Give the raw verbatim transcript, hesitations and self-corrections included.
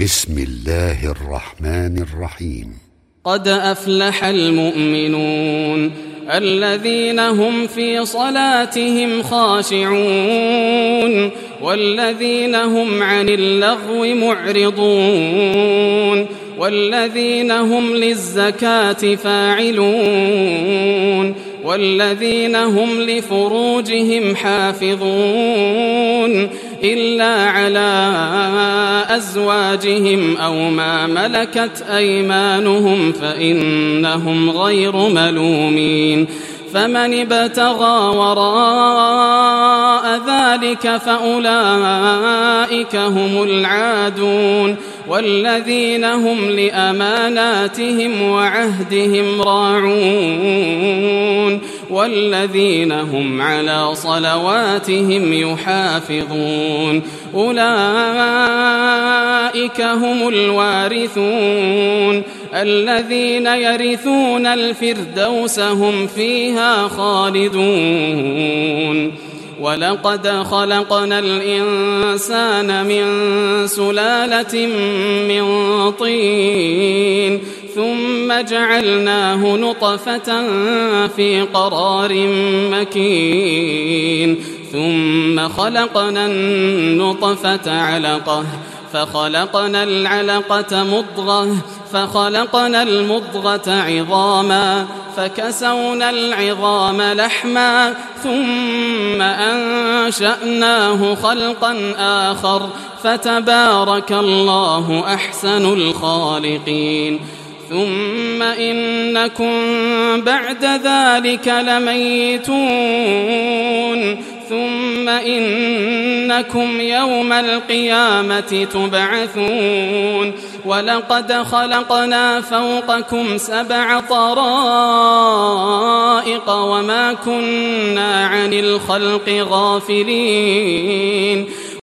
بسم الله الرحمن الرحيم. قد أفلح المؤمنون الذين هم في صلاتهم خاشعون والذين هم عن اللغو معرضون والذين هم للزكاة فاعلون والذين هم لفروجهم حافظون إلا على أزواجهم أو ما ملكت أيمانهم فإنهم غير ملومين. فمن ابتغى وراء ذلك فأولئك هم العادون والذين هم لأماناتهم وعهدهم راعون والذين هم على صلواتهم يحافظون. أولئك هم الوارثون الذين يرثون الفردوس هم فيها خالدون. ولقد خلقنا الإنسان من سلالة من طين ثم جعلناه نطفة في قرار مكين ثم خلقنا النطفة علقة فخلقنا العلقة مضغة فخلقنا المضغة عظاما فكسونا العظام لحما ثم أنشأناه خلقا آخر فتبارك الله أحسن الخالقين. ثم إنكم بعد ذلك لميتون ثم إنكم يوم القيامة تبعثون. ولقد خلقنا فوقكم سبع طرائق وما كنا عن الخلق غافلين